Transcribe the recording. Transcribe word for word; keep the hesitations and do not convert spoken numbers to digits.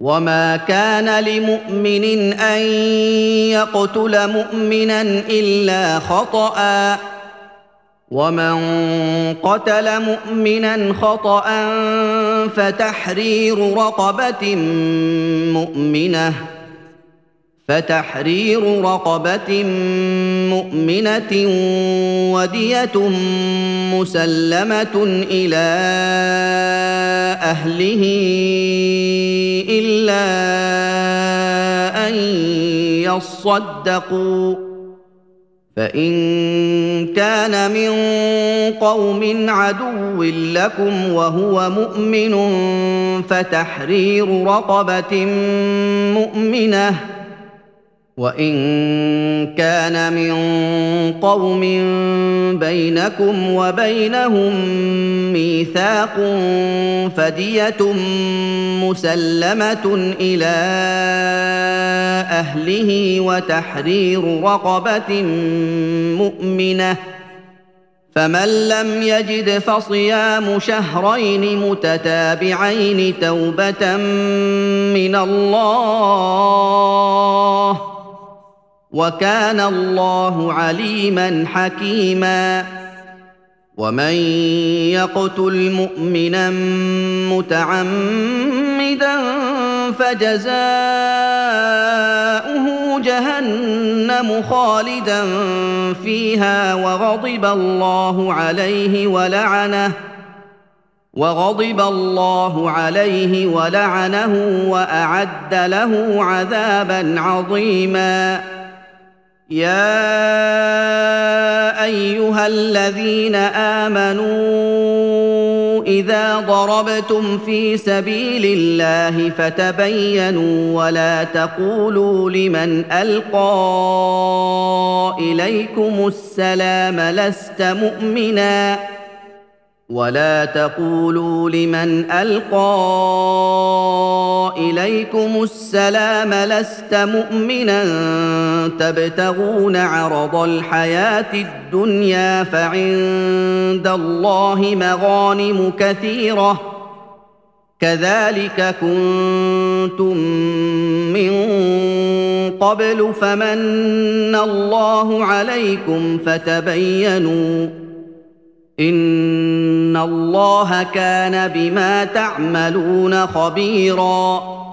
وما كان لمؤمن أن يقتل مؤمنا إلا خطأ ومن قتل مؤمنا خطأ فتحرير رقبة مؤمنة فتحرير رقبة مؤمنة ودية مسلمة إلى أهله إلا أن يصدقوا فإن كان من قوم عدو لكم وهو مؤمن فتحرير رقبة مؤمنة وإن كان من قوم بينكم وبينهم ميثاق فدية مسلمة إلى أهله وتحرير رقبة مؤمنة فمن لم يجد فصيام شهرين متتابعين توبة من الله وكان الله عليما حكيما ومن يقتل مؤمنا متعمدا فجزاؤه جهنم خالدا فيها وغضب الله عليه ولعنه وغضب الله عليه ولعنه وأعد له عذابا عظيما يا أيها الذين آمنوا إذا ضربتم في سبيل الله فتبينوا ولا تقولوا لمن ألقى إليكم السلام لست مؤمنا ولا تقولوا لمن ألقى إليكم السلام لست مؤمنا تبتغون عرض الحياة الدنيا فعند الله مغانم كثيرة كذلك كنتم من قبل فمن الله عليكم فتبينوا إن الله كان بما تعملون خبيراً